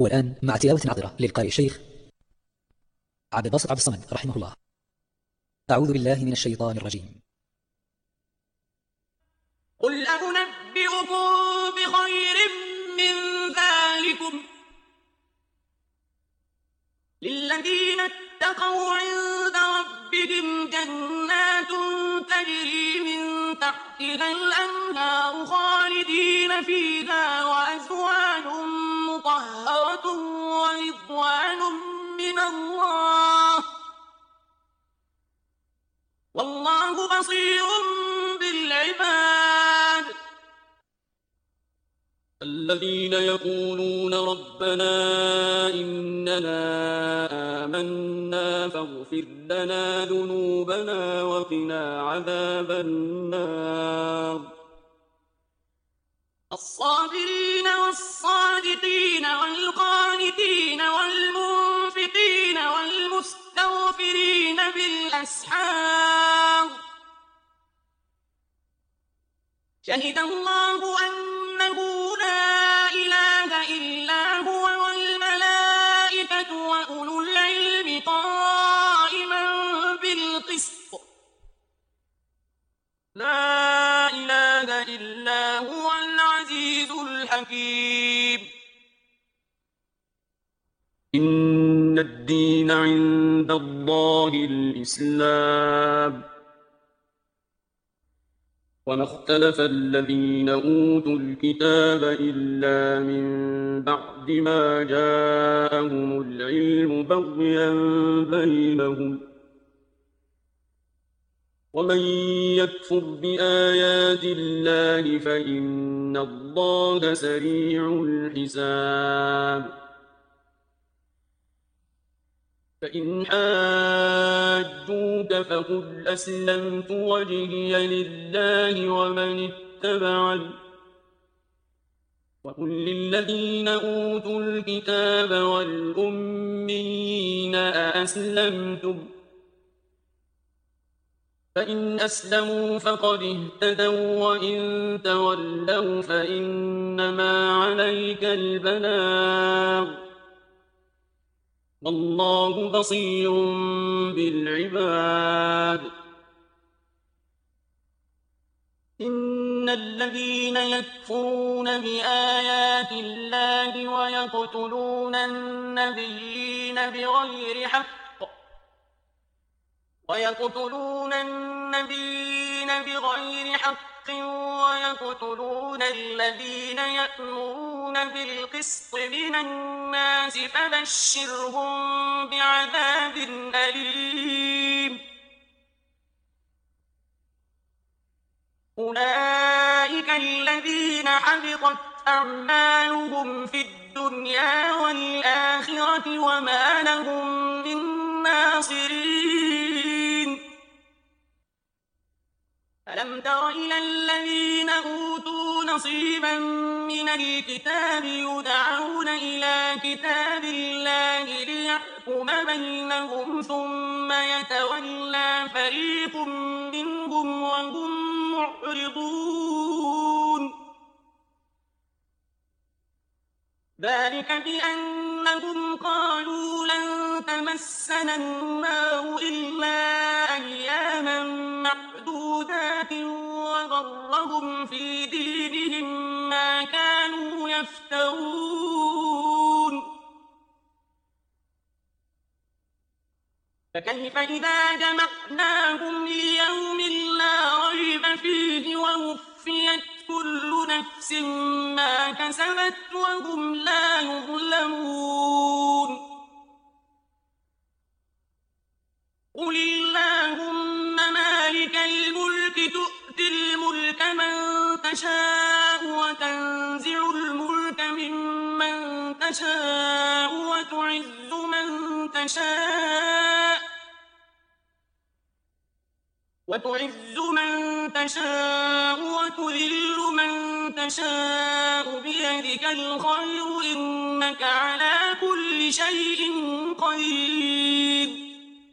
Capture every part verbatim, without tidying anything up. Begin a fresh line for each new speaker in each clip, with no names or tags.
والآن مع تلاوة عطرة للقارئ الشيخ عبد الباسط عبد الصمد رحمه الله. أعوذ بالله من الشيطان الرجيم.
قل أنبئكم بخير من ذلكم للذين اتقوا عند ربهم جنات تجري من تحتها الأنهار خالدين فيها وأزواج مطهرة ورضوان من الله والله بصير بالعباد. الذين يقولون ربنا إننا آمنا فاغفر لنا ذنوبنا وقنا عذاب النار. الصابرين والصادقين والقانتين والمنفقين والمستغفرين بالأسحار. شهد الله أنه لا إله إلا هو والملائكة وأولو العلم قائما بالقسط. لا إله إلا هو العزيز الحكيم. إن الدين عند الله الإسلام. وما اختلف الذين أوتوا الكتاب إلا من بعد ما جاءهم العلم بغيا بينهم. ومن يكفر بآيات الله فإن الله سريع الحساب. فإن حاجوك فقل أسلمت وجهي لله ومن اتبعني وقل للذين أوتوا الكتاب والأميين أأسلمتم فإن أسلموا فقد اهتدوا وإن تولوا فإنما عليك البلاغ والله بصير بالعباد. إن الذين يكفرون بآيات الله ويقتلون النبيين بغير حق ويقتلون النبيين بغير حق ويقتلون الذين يأمرون بالقسط من الناس فبشرهم بعذاب أليم. أولئك الذين حبطت أعمالهم في الدنيا والآخرة وما لهم من ناصرين. ألم تر إلى الذين أوتوا نصيبا من الكتاب يدعون إلى كتاب الله ليحكم بينهم ثم يتولى فريق منهم وهم معرضون. ذلك بأنهم قالوا لن تمسنا النار إلا أياما معدودات وغرهم في دينهم ما كانوا يفترون. فكيف إذا جمعناهم ليوم لا ريب فيه ووفيت كل نفس ما كسبت وهم لا يظلمون. قل اللهم مالك الملك تؤتي الملك من تشاء وتنزع الملك ممن تشاء وتعز من تشاء وتعز من تشاء وتذل من تشاء بيدك الخير إنك على كل شيء قدير.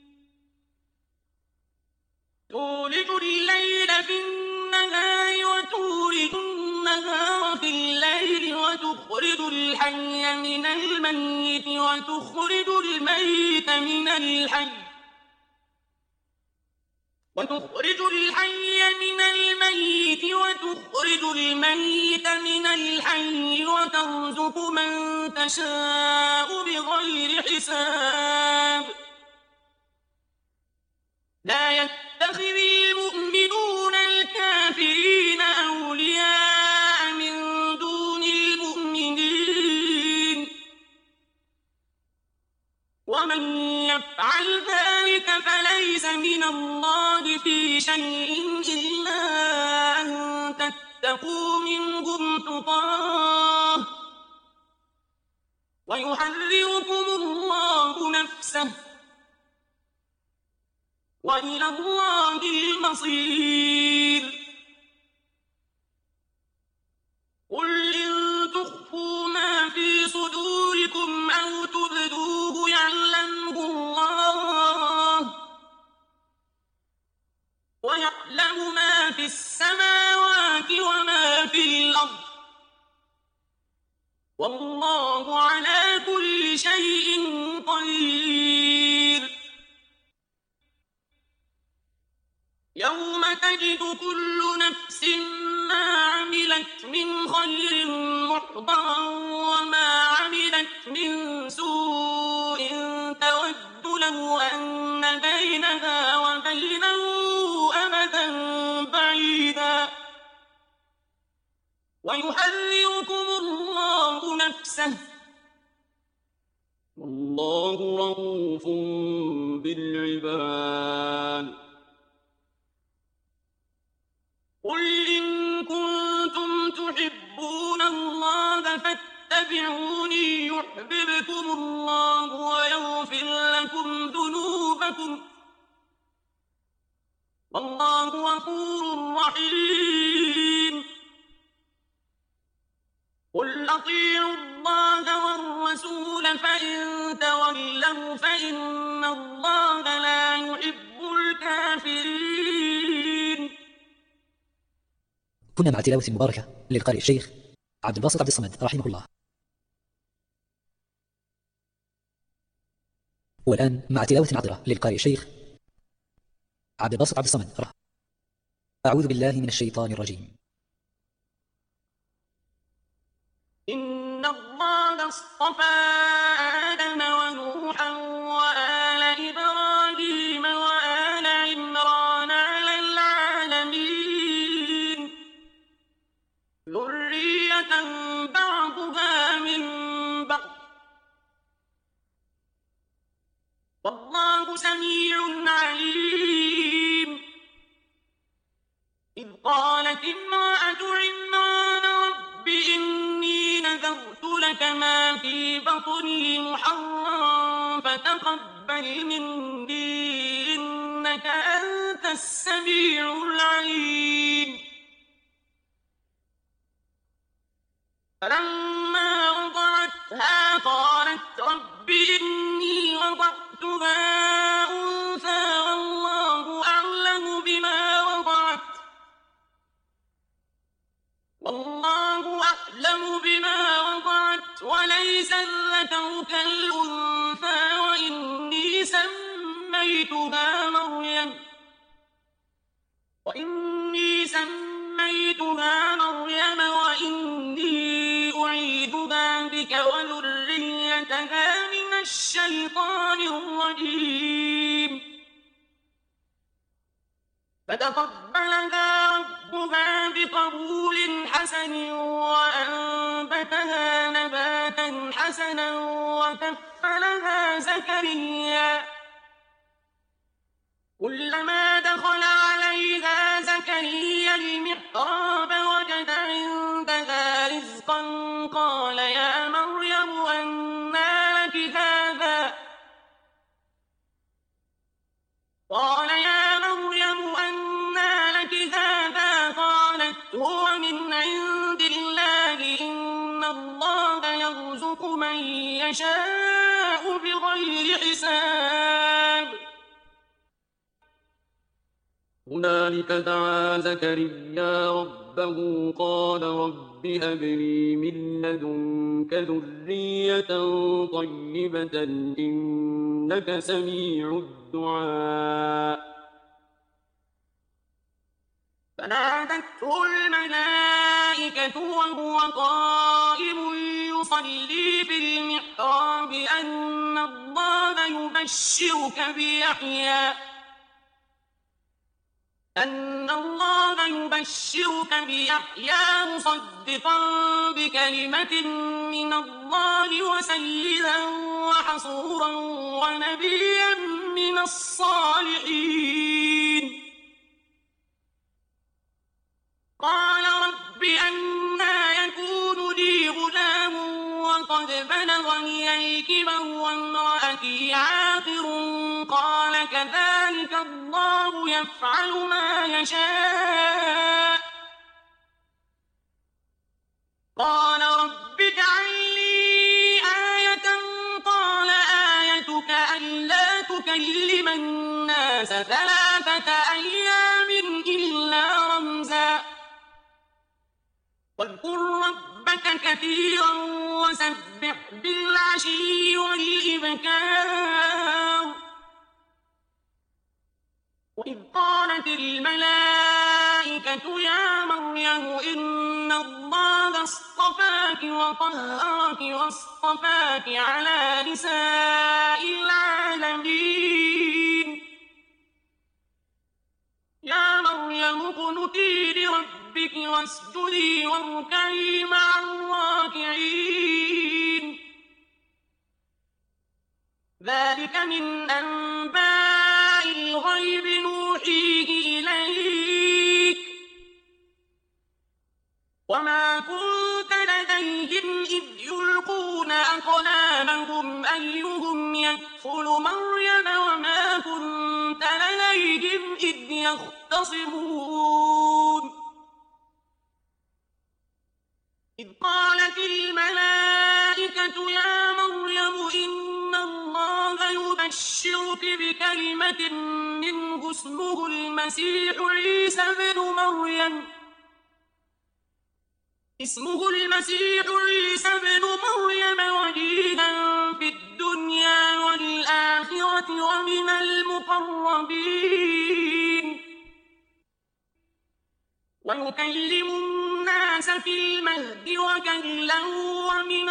تولج الليل في النهار وتولج النهار في الليل وتخرج الحي من الميت وتخرج الميت من الحي وتخرج الحي من الميت وتخرج الميت من الحي وترزق من تشاء بغير حساب لا يتخذ المؤمنون الكافرين أولياء من دون المؤمنين ومن يفعل ذلك فليس من الله في شيء إلا أن تتقوا منهم تقاه ويحذركم الله نفسه وإلى الله المصير قل إن تخفوا ما في صدوركم أو تبدوه يعلمه الله ويعلم ما في السماوات وما في الأرض والله على كل شيء قدير يوم تجد كل نفس ما عملت من خير محضرا وما عملت من سوء تود لو أن بينها وبينه أمدا بعيدا ويحذركم الله نفسه والله رءوف بالعباد قل إن كنتم تحبون الله فاتبعوني يحببكم الله ويغفر لكم ذنوبكم والله غفور رحيم قل أطيعوا الله والرسول فإن تولوا فإن الله لا يحب الكافرين.
كنا مع تلاوة مباركة للقارئ الشيخ عبد الباسط عبد الصمد رحمه الله. والآن مع تلاوة عطرة للقارئ الشيخ عبد الباسط عبد الصمد رحمه. أعوذ بالله من الشيطان الرجيم.
إن الله اصطفى آدم ونوحا وآل إبراهيم وآل عمران على العالمين ذرية بعضها من بعض والله سميع عليم. إذ قالت امرأة عمران رب إني نذرت لك ما في بطني محررا فتقبل مني إنك أنت السميع العليم. فلما وضعتها قالت رب إني وضعتها أنثى والله أعلم بما وضعت والله أعلم بما وضعت وليس الذكر كالأنثى وإني سميتها مريم وإني سميتها مريم وإني أعيذها بك وذريتها من الشيطان الرجيم. فتقبلها ربها بقبول حسن وأنبتها نباتا حسنا وكفلها زكريا كلما دخل عليها زكريا المحراب وجد عندها رزقا قال يا مريم أنى لك هذا قال يا مريم أنى لك هذا قالت هو من عند الله إن الله يرزق من يشاء بغير حساب. هنالك دعا زكريا ربه ربه قال رب هب لي من لدنك ذرية طيبة إنك سميع الدعاء فنادته الملائكة وهو قائم يصلي في المحراب أن الله يبشرك بيحيى أن الله يبشرك بيحيى مصدقا بكلمة من الله وسيدا وحصورا ونبيا من الصالحين قال رب أنى يكون لي غلام وقد بلغني الكبر وامرأتي عاقر قال كذلك الله يفعل ما يشاء قال رب اجعل لي آية قال آيتك ألا تكلم الناس ثلاثة أيام إلا رمزا واذكر ربك كثيرا وسبح بالعشي والإبكار وإذ قالت الملائكة يا مريم إن الله اصطفاك وطهرك واصطفاك على نساء العالمين يا مريم اقنتي لربك واسجدي واركعي مع الراكعين ذلك من أنباء الغيب نوحيه إليك وما كنت لديهم إذ يلقون أقلامهم أيهم يكفل مريم وما كنت لديهم إذ يختصمون إذ قالت الملائكة يا مريم إن الله يبشرك بكلمة منه اسمه المسيح عيسى ابن مريم اسمه المسيح عيسى ابن مريم وجيها في الدنيا والآخرة ومن المقربين ويكلم الناس في المهد وكهلا ومن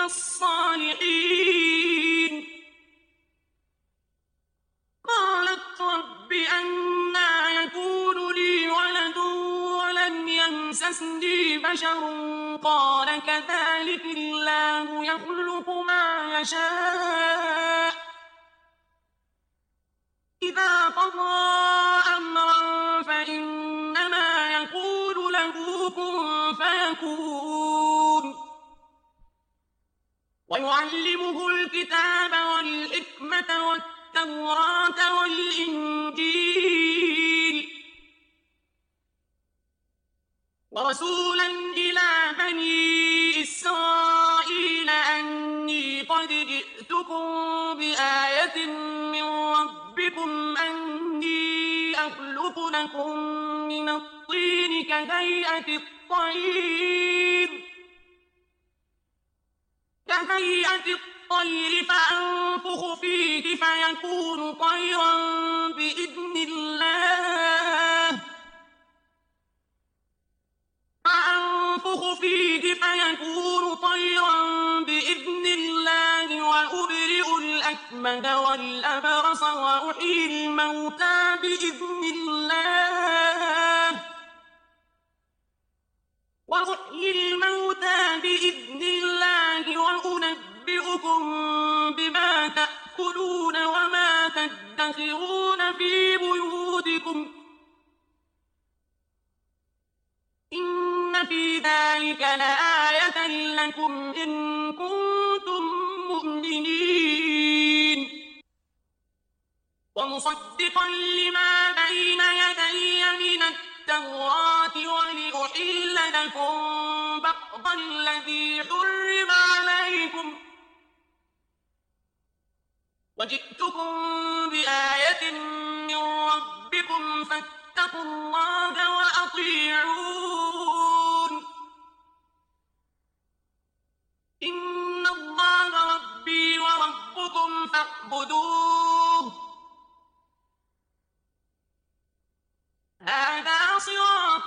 الصالحين قالت رب أنى يكون لي ولد ولم يمسسني بشر قال كذلك الله يخلق ما يشاء إذا قضى أمرا فإنما يقول له كن فيكون ويعلمه الكتاب والحكمة والتوراة والإنجيل ورسولا إلى بني إسرائيل أني قد جئتكم بآية من ربكم أني أخلق لكم من الطين كهيئة الطير كهيئة الطير فأنفخ فيه فيكون طيرا بإذن الله فأنفخ فيه فيكون طيرا بإذن الله وأبرئ الأكمه والأبرص وأحيي الموتى بإذن الله وأحيي الموتى بإذن الله وأنبئكم بما تأكلون وما تدخرون في بيوتكم إن في ذلك لآية لكم إن كنتم مؤمنين ومصدقا لما بين يدي من التوراة ولأحل لكم بعض الذي حرم عليكم وجئتكم بآية من ربكم فاتقوا الله وأطيعون فاعبدوه هذا صراط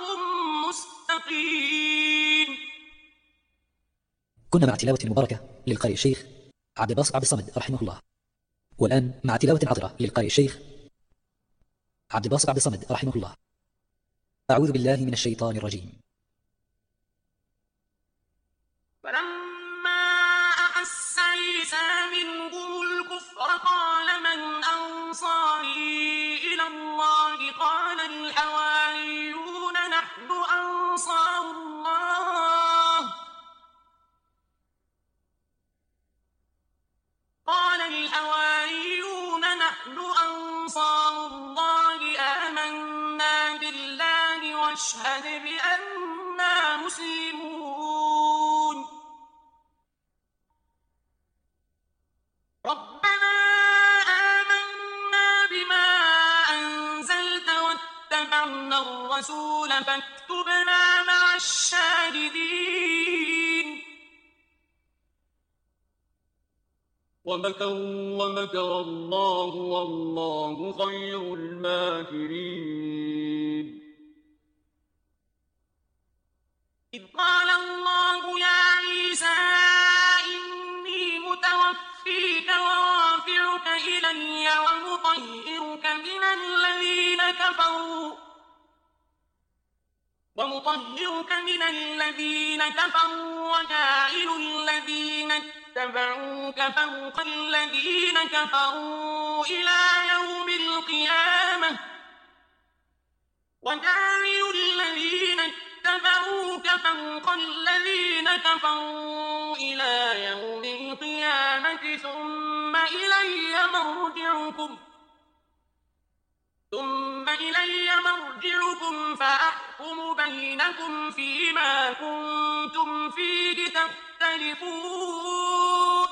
مستقيم.
كنا مع تلاوة مباركة للقارئ الشيخ عبد الباسط عبد الصمد رحمه الله، والآن مع تلاوة عطرة للقارئ الشيخ عبد الباسط عبد الصمد رحمه الله. أعوذ بالله من الشيطان الرجيم.
فلما أحس عيسى منهم الكفر قال من أنصاري إلى الله قال الحواريون نحن أنصار الله قال الحواريون نحن أنصار الله آمنا بالله واشهد بأننا مسلمون. ربنا آمنا بما أنزلت واتبعنا الرسول فاكتبنا مع الشاهدين. ومكروا ومكر الله والله خير الماكرين. إذ قال الله يا عيسى إني متوفيك ورافعك إلي ومطهرك من الذين كفروا ومطهرك من الذين كفروا وجاعل الذين اتبعوك فوق الذين كفروا إلى يوم القيامة وجاعل الذين اتبعوك فوق الذين كفروا إلى يوم القيامة ثم إلي مرجعكم ثم إلي مرجعكم فأحكم بينكم فيما كنتم فيه تختلفون.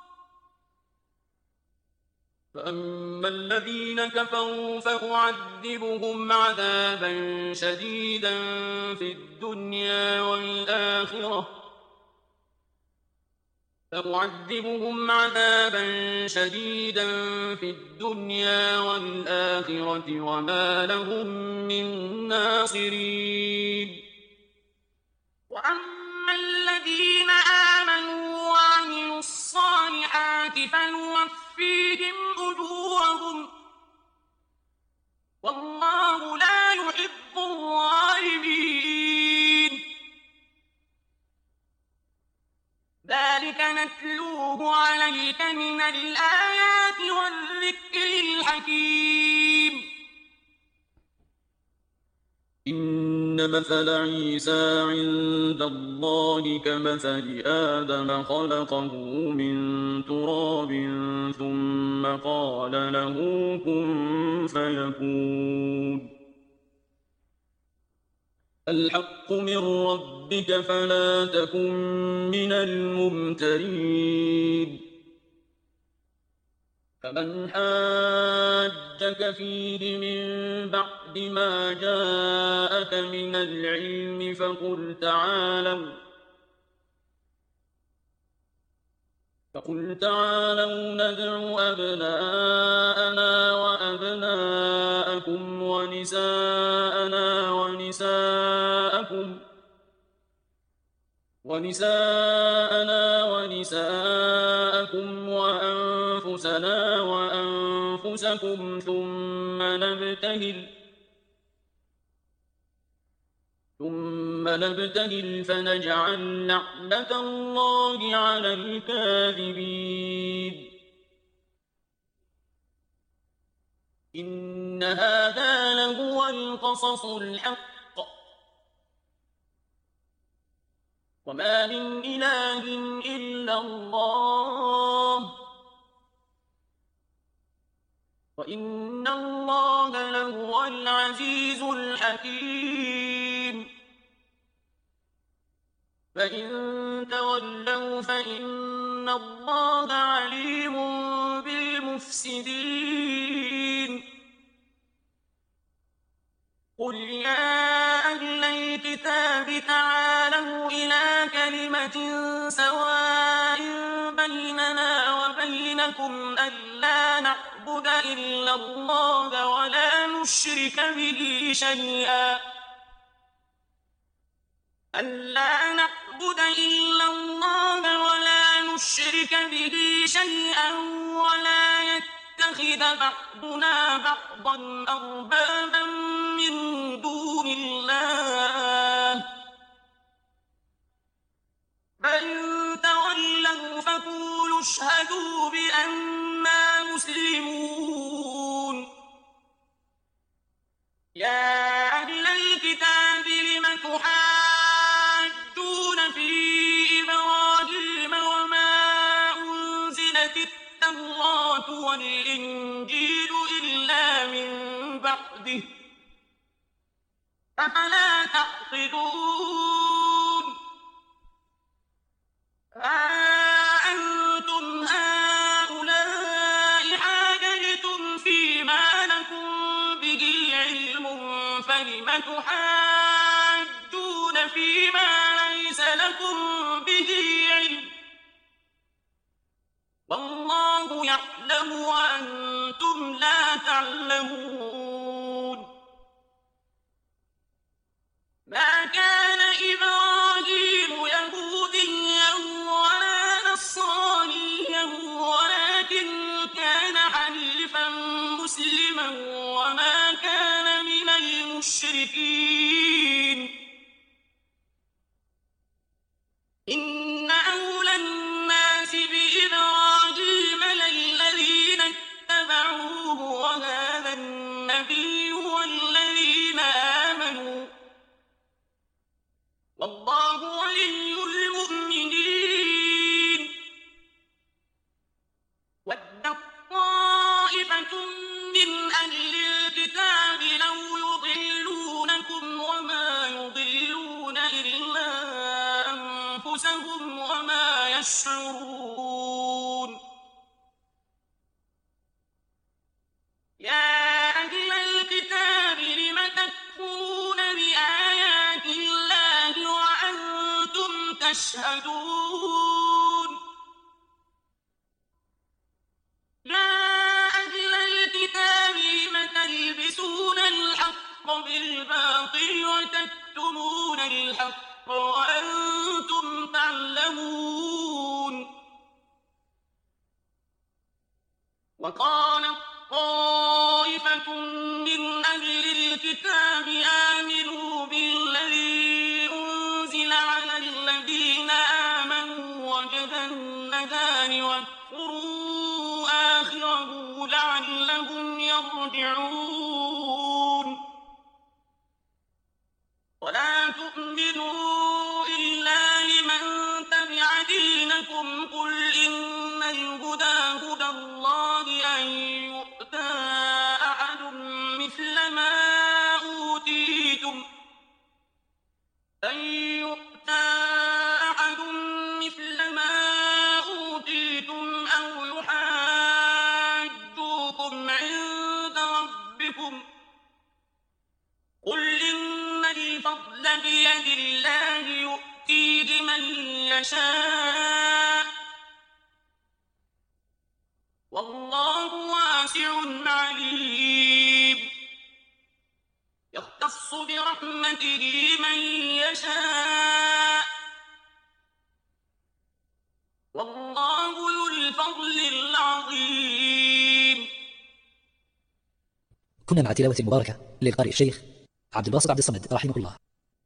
فأما الذين كفروا فأعذبهم عذابا شديدا في الدنيا والآخرة فأعذبهم عذابا شديدا في الدنيا والآخرة وما لهم من ناصرين. وأما الذين آمنوا وعملوا الصالحات فنوفيهم أجورهم والله لا يحب الظالمين. ذلك نتلوه عليك من الآيات والذكر الحكيم. إن مثل عيسى عند الله كمثل آدم خلقه من تراب ثم قال له كن فيكون. الحق من ربك فلا تكن من الممترين. فمن حاجك فيه من بعد ما جاءك من العلم فقل تعالوا فقل تعالوا ندع أبناءنا وأبناءكم ونساءنا ونساءكم ونساءنا ونساءكم وأنفسنا وأنفسكم ثم نبتهل ثم نبتهل فنجعل لعنة الله على الكاذبين. إن هذا لهو القصص الحق وما من إله إلا الله وإن الله لهو العزيز الحكيم. فإن تولوا فإن الله عليم بالمفسدين. قل يا أهل الكتاب تعالوا إلى كلمة سواء بيننا وبين لكم ألا نعبد إلا الله ولا نشرك به شيئا ألا نعبد إلا الله ولا نشرك به شيئا ولا يتخذ بعضنا بعضا أربابا من دون الله فإن تولوا فقولوا اشهدوا بأننا مسلمون يا أهل الكتاب لم تحاجون في إبراهيم وما أنزلت التوراة والإنجيل إلا من بعده أفلا تعقلون ها أنتم هؤلاء حاججتم فيما لكم به علم فلم تحاجون فيما ليس لكم به علم والله يعلم وأنتم لا تعلمون ما كان إبراهيم يهوديا ولا نصرانيا ولكن كان حنيفا مسلما وما كان من المشركين إن أولى الناس بإبراهيم للذين اتبعوه وهذا النبي والذين آمنوا والله ولي المؤمنين ودت طائفة من أهل الكتاب لو يضلونكم وما يضلون إلا أنفسهم وما يشعرون يا أهل الكتاب لم تكفرون بآيات الله وأنتم تشهدون يا أهل الكتاب لم تلبسون الحق بالباطل وتكتمون الحق وأنتم تعلمون وقالت طائفة من أهل الكتاب آمنوا بالذي أنزل على الذين آمنوا وجه النهار واكفروا آخره لعلهم يرجعون ولا تؤمنوا إلا لمن تبع دينكم قل إن الهدى هدى الله أن يؤتى أحد مثل ما أوتيتم أن يؤتى أحد مثل ما أوتيتم أو يحاجوكم عند ربكم قل إن الفضل بيد الله يؤتيه من يشاء والله واسع عليم يختص برحمته من يشاء والله ذو الفضل العظيم.
كنا مع تلاوة مباركة للقارئ الشيخ عبد الباسط عبد الصمد رحمه الله.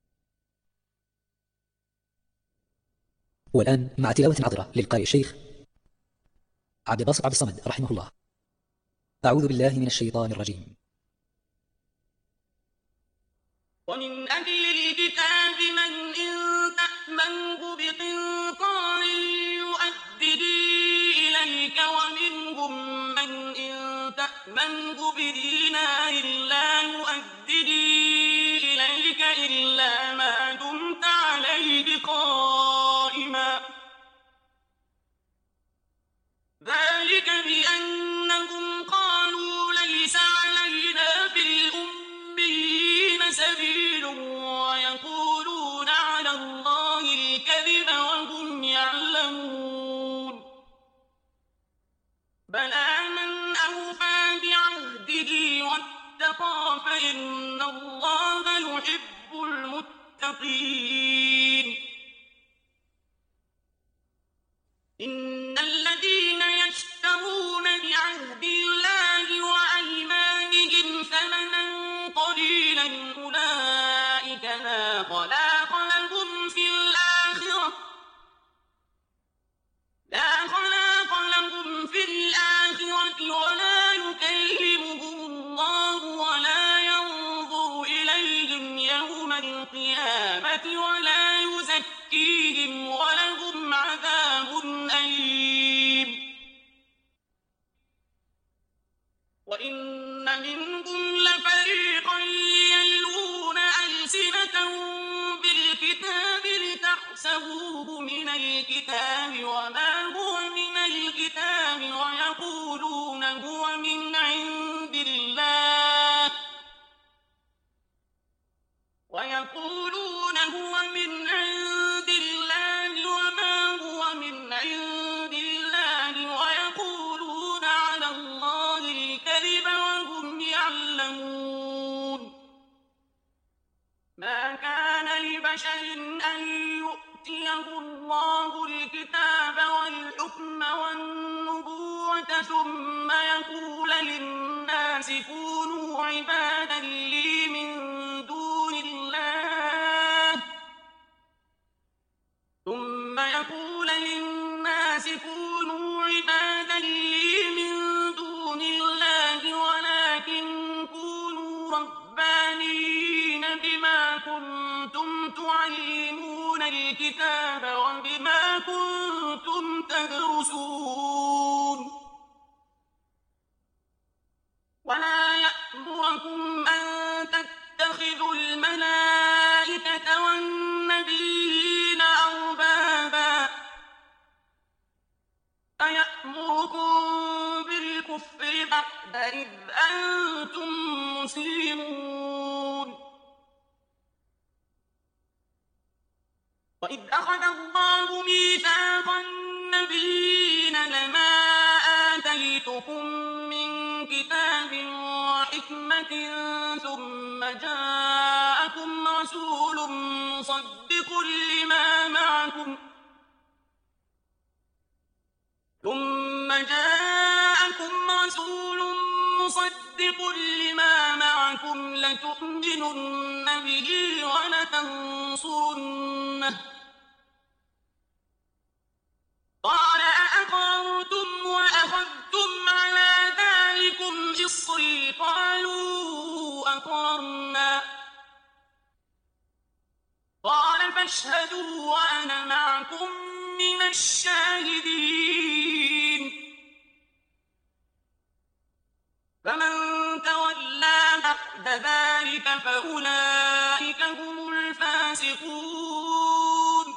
والآن مع تلاوة عطرة للقارئ الشيخ عبد الباسط عبد الصمد رحمه الله. أعوذ بالله من الشيطان الرجيم.
ومن أهل الكتاب من إن تأمنه بقنطار يؤدي إليك ومنهم من إن تأمنه بدينار لا يؤدي إليك إلا ما دمت عليه قائما ذلك بأنهم قالوا ليس علينا في الأميين سبيل ويقولون على الله الكذب وهم يعلمون بلى من أوفى بعهده واتقى فإن الله يحب المتقين. إن الذين يشترون بعهد الله وأيمانهم ثمنا قليلا أولئك لا خلاق لهم في الآخرة لا خلاق لهم في الآخرة ولا يكلمهم الله ولا ينظر إليهم يوم القيامة ولا يزكيهم ولهم عذاب أليم. وإن منهم لفريقا يلوون ألسنتهم بالكتاب لتحسبوه من الكتاب وما هو من الكتاب ويقولون هو من عند الله ويقولون هو من عند الله وما هو من عند الله ويقولون على الله الكذب وهم يعلمون. ما كان لبشر أن يؤتيه الله الكتاب والحكم والنبوة ثم يقول للناس كونوا عبادا لي من دون الله ثم يقول للناس كونوا عبادا لي من دون الله ولكن كونوا ربانيين بما كنتم تعلمون الكتاب وبما كنتم تدرسون. ولا يأمركم أن تتخذوا الملائكة والنبيين أربابا أيأمركم بالكفر بعد إذ أنتم مسلمون. وإذ أخذ الله ميثاق النبيين لما آتيتكم من كتاب وحكمة ثم جاءكم رسول مصدق لما معكم ثم جاءكم رسول مصدق لما معكم لتؤمنن به ولتنصرنه قال أأقررتم وأخذتم على ذلكم إصري قالوا أقررنا قال فاشهدوا وأنا معكم من الشاهدين. فمن تولى بعد ذلك فأولئك هم الفاسقون.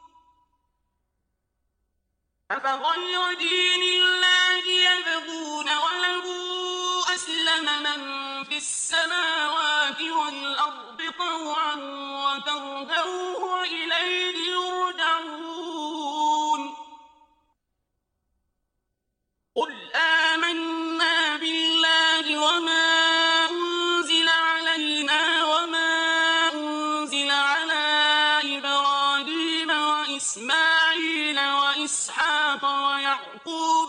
أفغير دين الله يبغون وله أسلم من في السماوات والأرض طوعا وكرها وإليه يرجعون. قل آمنا بالله وما أنزل علينا وما أنزل على إبراهيم وإسماعيل وإسحاق ويعقوب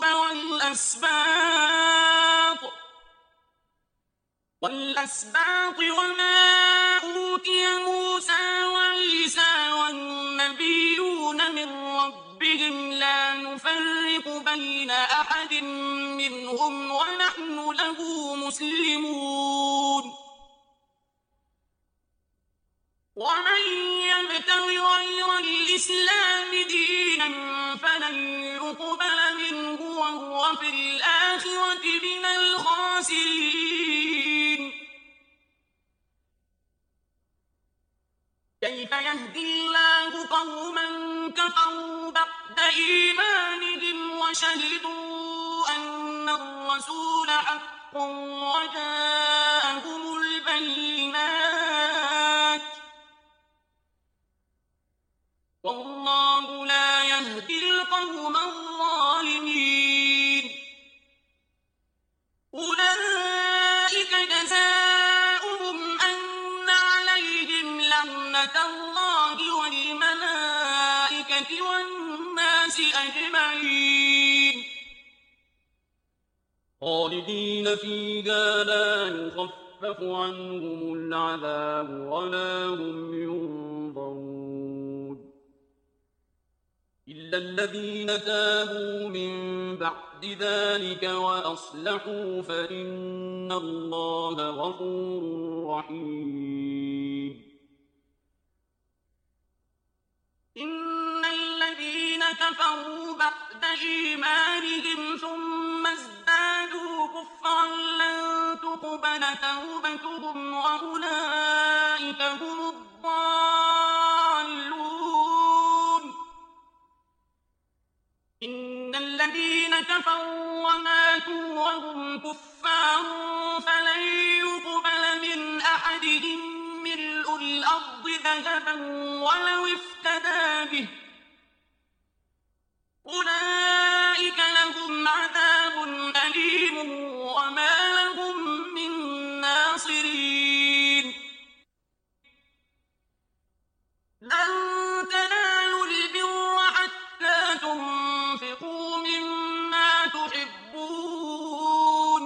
والأسباط والأسباط وما أوتي موسى وعيسى والنبيون من ربهم لا نفرق بين أحد منهم ونحن له مسلمون. ومن يبتغ غير الإسلام دينا فلن يقبل منه وهو في الآخرة من الخاسرين. كيف يهدي الله قوما كفروا بعد إيمانهم وشهدوا أن الرسول حق وجاءهم البينات والله لا يهدي القوم الظالمين. خالدين فيها لا يخفف عنهم العذاب ولا هم ينظرون إلا الذين تابوا من بعد ذلك وأصلحوا فإن الله غفور رحيم إن الذين كفروا بعد إيمانهم ثم ازدادوا كفرا لن تقبل توبتهم وأولئك هم الضالون إن الذين كفروا وماتوا وهم كفار فلن يقبل من أحدهم ملء الأرض ذهبا ولو افتدى به أولئك لهم عذاب أليم وما لهم من ناصرين لن تنالوا البر حتى تنفقوا مما تحبون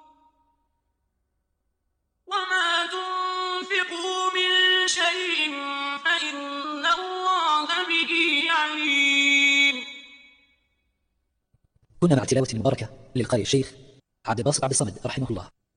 وما تنفقوا من شيء فإن الله به عليم.
كنا مع تلاوة مباركة للقارئ الشيخ عبد الباسط عبد الصمد رحمه الله.